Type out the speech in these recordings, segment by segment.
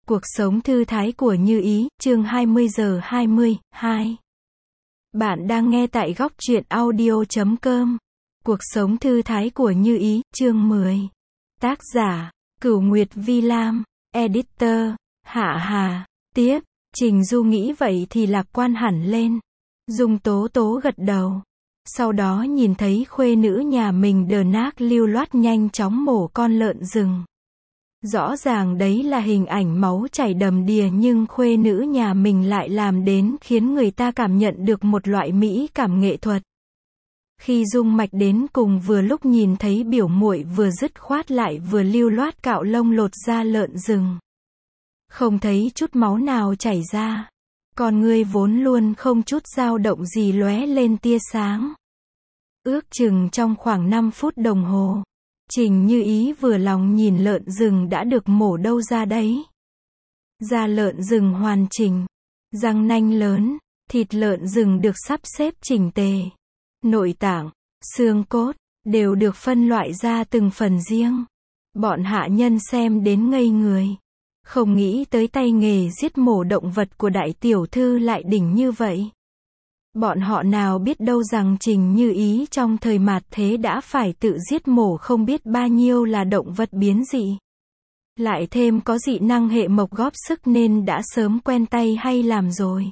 Cuộc sống thư thái của Như Ý, chương 20 giờ 20, 2. Bạn đang nghe tại góc truyện audio.com. Cuộc sống thư thái của Như Ý, chương 10. Tác giả, Cửu Nguyệt Vi Lam, Editor, Hạ Hà. Tiếp, Trình Du nghĩ vậy thì lạc quan hẳn lên. Dung Tố Tố gật đầu. Sau đó nhìn thấy khuê nữ nhà mình đờ nác lưu loát nhanh chóng mổ con lợn rừng. Rõ ràng đấy là hình ảnh máu chảy đầm đìa nhưng khuê nữ nhà mình lại làm đến khiến người ta cảm nhận được một loại mỹ cảm nghệ thuật. Khi Dung Mạch đến cùng vừa lúc nhìn thấy biểu muội vừa dứt khoát lại vừa lưu loát cạo lông lột da lợn rừng. Không thấy chút máu nào chảy ra. Con ngươi vốn luôn không chút dao động gì lóe lên tia sáng. Ước chừng trong khoảng 5 phút đồng hồ. Trình Như Ý vừa lòng nhìn lợn rừng đã được mổ đâu ra đấy. Da lợn rừng hoàn chỉnh, răng nanh lớn, thịt lợn rừng được sắp xếp chỉnh tề. Nội tạng, xương cốt, đều được phân loại ra từng phần riêng. Bọn hạ nhân xem đến ngây người. Không nghĩ tới tay nghề giết mổ động vật của đại tiểu thư lại đỉnh như vậy. Bọn họ nào biết đâu rằng Trình Như Ý trong thời mạt thế đã phải tự giết mổ không biết bao nhiêu là động vật biến dị. Lại thêm có dị năng hệ mộc góp sức nên đã sớm quen tay hay làm rồi.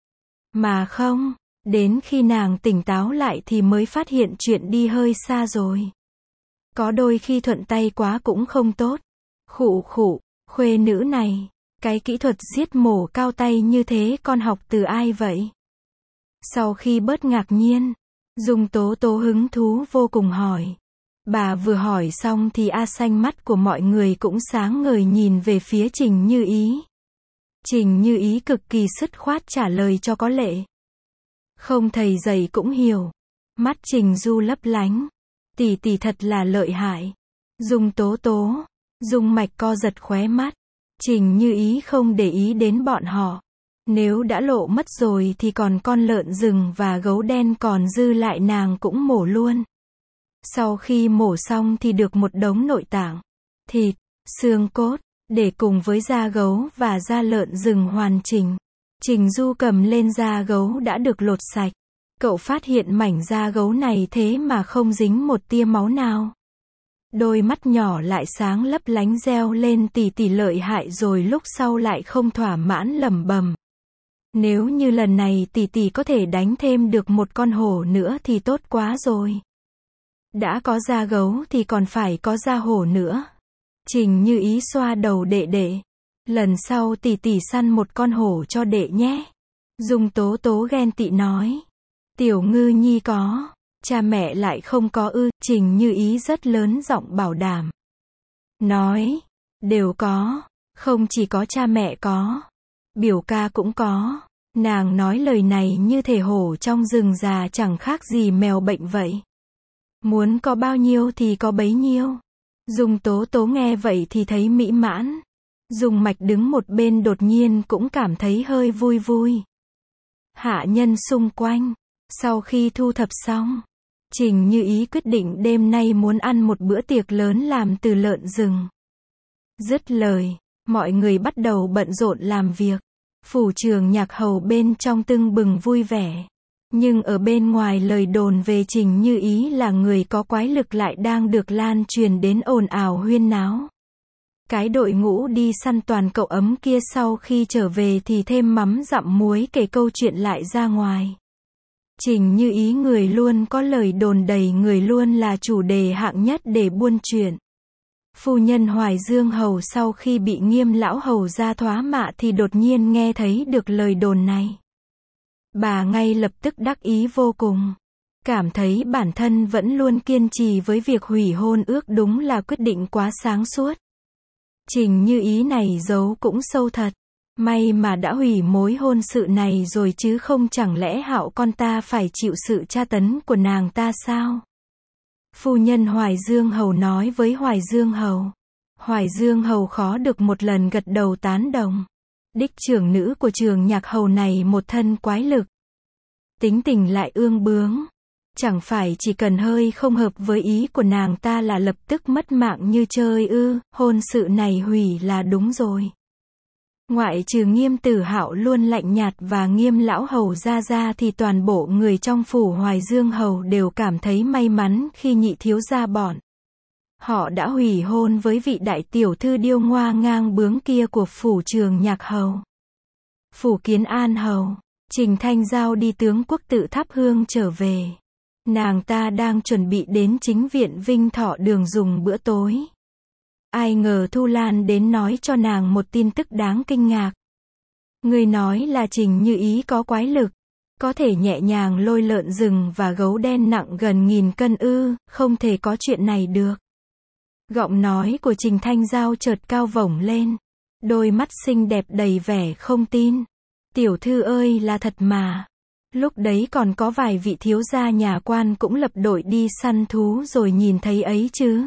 Mà không, đến khi nàng tỉnh táo lại thì mới phát hiện chuyện đi hơi xa rồi. Có đôi khi thuận tay quá cũng không tốt. Khụ khụ, khuê nữ này, cái kỹ thuật giết mổ cao tay như thế con học từ ai vậy? Sau khi bớt ngạc nhiên, Dung Tố Tố hứng thú vô cùng hỏi. Bà vừa hỏi xong thì xanh mắt của mọi người cũng sáng ngời nhìn về phía Trình Như Ý. Trình Như Ý cực kỳ dứt khoát trả lời cho có lệ. Không thầy dạy cũng hiểu. Mắt Trình Du lấp lánh. Tỷ tỷ thật là lợi hại. Dung Tố Tố, Dung Mạch co giật khóe mắt. Trình Như Ý không để ý đến bọn họ. Nếu đã lộ mất rồi thì còn con lợn rừng và gấu đen còn dư lại nàng cũng mổ luôn. Sau khi mổ xong thì được một đống nội tạng, thịt, xương cốt, để cùng với da gấu và da lợn rừng hoàn chỉnh. Trình Du cầm lên da gấu đã được lột sạch. Cậu phát hiện mảnh da gấu này thế mà không dính một tia máu nào. Đôi mắt nhỏ lại sáng lấp lánh reo lên tỷ tỷ lợi hại rồi lúc sau lại không thỏa mãn lẩm bẩm. Nếu như lần này tỷ tỷ có thể đánh thêm được một con hổ nữa thì tốt quá rồi. Đã có da gấu thì còn phải có da hổ nữa. Trình Như Ý xoa đầu đệ đệ. Lần sau tỷ tỷ săn một con hổ cho đệ nhé. Dung Tố Tố ghen tị nói. Tiểu Ngư Nhi có, cha mẹ lại không có ư? Trình Như Ý rất lớn giọng bảo đảm. Nói, đều có, không chỉ có cha mẹ có. Biểu ca cũng có. Nàng nói lời này như thể hổ trong rừng già chẳng khác gì mèo bệnh vậy. Muốn có bao nhiêu thì có bấy nhiêu. Dung Tố Tố nghe vậy thì thấy mỹ mãn. Dung Mạch đứng một bên đột nhiên cũng cảm thấy hơi vui vui. Hạ nhân xung quanh. Sau khi thu thập xong, Trình Như Ý quyết định đêm nay muốn ăn một bữa tiệc lớn làm từ lợn rừng. Dứt lời, mọi người bắt đầu bận rộn làm việc. Phủ trưởng Nhạc Hầu bên trong tưng bừng vui vẻ. Nhưng ở bên ngoài lời đồn về Trình Như Ý là người có quái lực lại đang được lan truyền đến ồn ào huyên náo. Cái đội ngũ đi săn toàn cậu ấm kia sau khi trở về thì thêm mắm dặm muối kể câu chuyện lại ra ngoài. Trình Như Ý người luôn có lời đồn đầy người luôn là chủ đề hạng nhất để buôn chuyện. Phu nhân Hoài Dương Hầu sau khi bị Nghiêm lão hầu ra thoá mạ thì đột nhiên nghe thấy được lời đồn này. Bà ngay lập tức đắc ý vô cùng. Cảm thấy bản thân vẫn luôn kiên trì với việc hủy hôn ước đúng là quyết định quá sáng suốt. Trình Như Ý này giấu cũng sâu thật. May mà đã hủy mối hôn sự này rồi chứ không chẳng lẽ Hạo con ta phải chịu sự tra tấn của nàng ta sao? Phu nhân Hoài Dương Hầu nói với Hoài Dương Hầu. Hoài Dương Hầu khó được một lần gật đầu tán đồng. Đích trưởng nữ của trường Nhạc Hầu này một thân quái lực. Tính tình lại ương bướng. Chẳng phải chỉ cần hơi không hợp với ý của nàng ta là lập tức mất mạng như chơi ư? Hôn sự này hủy là đúng rồi. Ngoại trừ Nghiêm Tử Hạo luôn lạnh nhạt và Nghiêm lão hầu ra thì toàn bộ người trong phủ Hoài Dương hầu đều cảm thấy may mắn khi nhị thiếu gia bọn họ đã hủy hôn với vị đại tiểu thư điêu ngoa ngang bướng kia của phủ Trường Nhạc hầu. Phủ Kiến An hầu, Trình Thanh Giao đi tướng quốc tự thắp hương trở về. Nàng ta đang chuẩn bị đến chính viện Vinh Thọ Đường dùng bữa tối. Ai ngờ Thu Lan đến nói cho nàng một tin tức đáng kinh ngạc. Người nói là Trình Như Ý có quái lực, có thể nhẹ nhàng lôi lợn rừng và gấu đen nặng gần 1000 cân ư, không thể có chuyện này được. Giọng nói của Trình Thanh Giao chợt cao vổng lên. Đôi mắt xinh đẹp đầy vẻ không tin. Tiểu thư ơi, là thật mà. Lúc đấy còn có vài vị thiếu gia nhà quan cũng lập đội đi săn thú rồi nhìn thấy ấy chứ.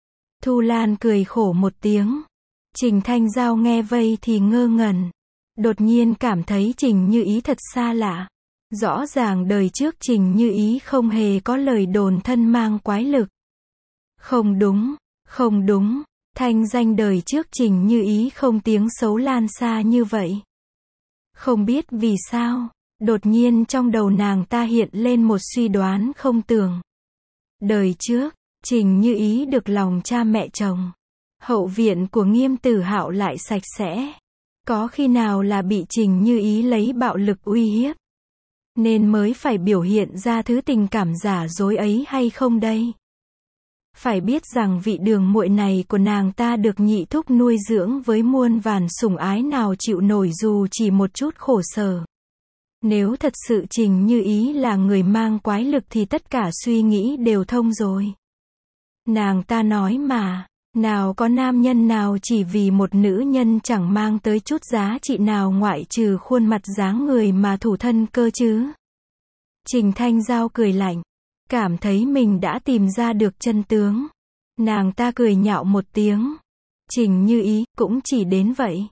Thu Lan cười khổ một tiếng. Trình Thanh Giao nghe vây thì ngơ ngẩn. Đột nhiên cảm thấy Trình Như Ý thật xa lạ. Rõ ràng đời trước Trình Như Ý không hề có lời đồn thân mang quái lực. Không đúng, không đúng. Thanh danh đời trước Trình Như Ý không tiếng xấu lan xa như vậy. Không biết vì sao, đột nhiên trong đầu nàng ta hiện lên một suy đoán không tưởng. Đời trước, Trình Như Ý được lòng cha mẹ chồng. Hậu viện của Nghiêm Tử Hạo lại sạch sẽ. Có khi nào là bị Trình Như Ý lấy bạo lực uy hiếp, nên mới phải biểu hiện ra thứ tình cảm giả dối ấy hay không đây? Phải biết rằng vị đường muội này của nàng ta được nhị thúc nuôi dưỡng với muôn vàn sủng ái, nào chịu nổi dù chỉ một chút khổ sở. Nếu thật sự Trình Như Ý là người mang quái lực thì tất cả suy nghĩ đều thông rồi. Nàng ta nói mà, nào có nam nhân nào chỉ vì một nữ nhân chẳng mang tới chút giá trị nào ngoại trừ khuôn mặt dáng người mà thủ thân cơ chứ. Trình Thanh Giao cười lạnh, cảm thấy mình đã tìm ra được chân tướng. Nàng ta cười nhạo một tiếng. Trình Như Ý cũng chỉ đến vậy.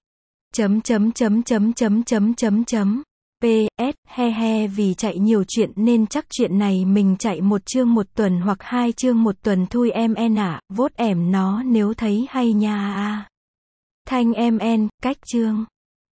PS, he vì chạy nhiều chuyện nên chắc chuyện này mình chạy 1 chương 1 tuần hoặc 2 chương 1 tuần thôi em en ạ, vote em nó nếu thấy hay nha a. Thanh em en, cách chương.